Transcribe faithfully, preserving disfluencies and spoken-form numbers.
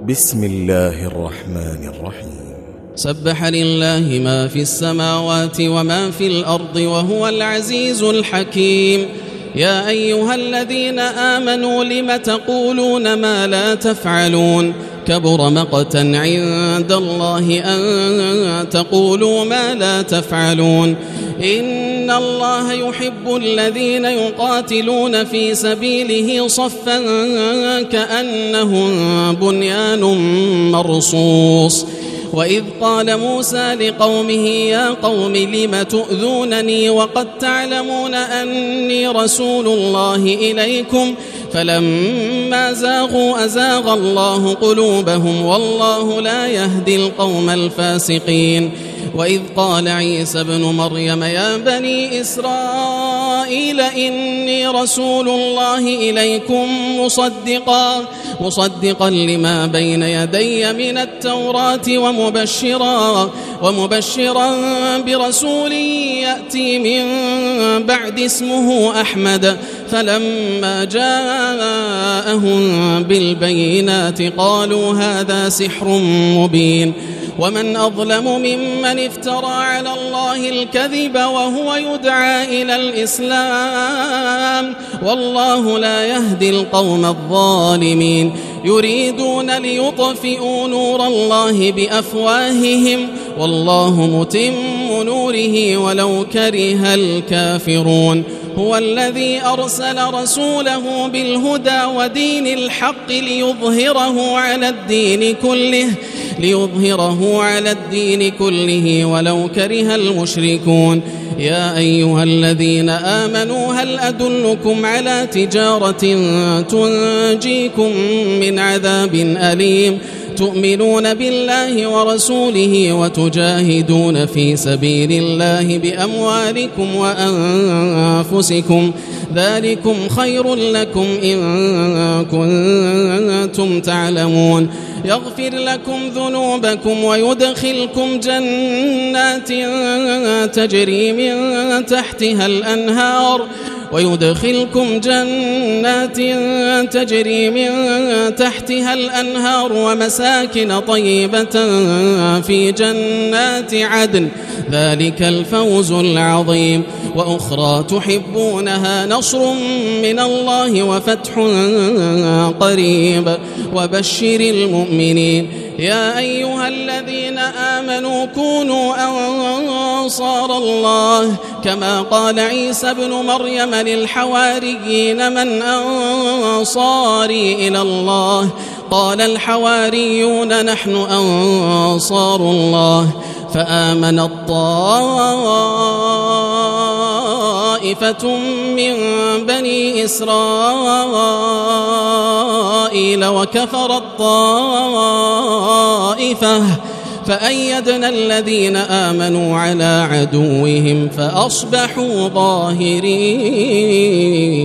بسم الله الرحمن الرحيم. سبح لله ما في السماوات وما في الأرض وهو العزيز الحكيم. يا أيها الذين آمنوا لم تقولون ما لا تفعلون؟ كبر مقتا عند الله أن تقولوا ما لا تفعلون. إن الله يحب الذين يقاتلون في سبيله صفا كأنهم بنيان مرصوص. وإذ قال موسى لقومه يا قوم لم تؤذونني وقد تعلمون أني رسول الله إليكم فلما زاغوا أزاغ الله قلوبهم والله لا يهدي القوم الفاسقين. وإذ قال عيسى ابن مريم يا بني إسرائيل إني رسول الله إليكم مصدقا مصدقا لما بين يدي من التوراة ومبشرا ومبشرا برسول يأتي من بعد اسمه أحمد. فلما جاءهم بالبينات قالوا هذا سحر مبين. ومن أظلم ممن افترى على الله الكذب وهو يدعى إلى الإسلام والله لا يهدي القوم الظالمين. يريدون ليطفئوا نور الله بأفواههم والله متم نوره ولو كره الكافرون. هو الذي أرسل رسوله بالهدى ودين الحق ليظهره على الدين كله ليظهره على الدين كله ولو كره المشركون. يا أيها الذين آمنوا هل أدلكم على تجارة تنجيكم من عذاب أليم تؤمنون بالله ورسوله وتجاهدون في سبيل الله بأموالكم وأنفسكم ذلكم خير لكم إن كنتم تعلمون. يغفر لكم ذنوبكم ويدخلكم جنات تجري من تحتها الأنهار ويدخلكم جنات تجري من تحتها الأنهار ومساكن طيبة في جنات عدن ذلك الفوز العظيم. وأخرى تحبونها نصر من الله وفتح قريب وبشر المؤمنين. يا أيها الذين آمنوا كونوا أنصار الله كما قال عيسى ابن مريم للحواريين من أنصاري إلى الله قال الحواريون نحن أنصار الله. فآمن الطائفة من بني إسرائيل وكفر الطائفة فأيدنا الذين آمنوا على عدوهم فأصبحوا ظاهرين.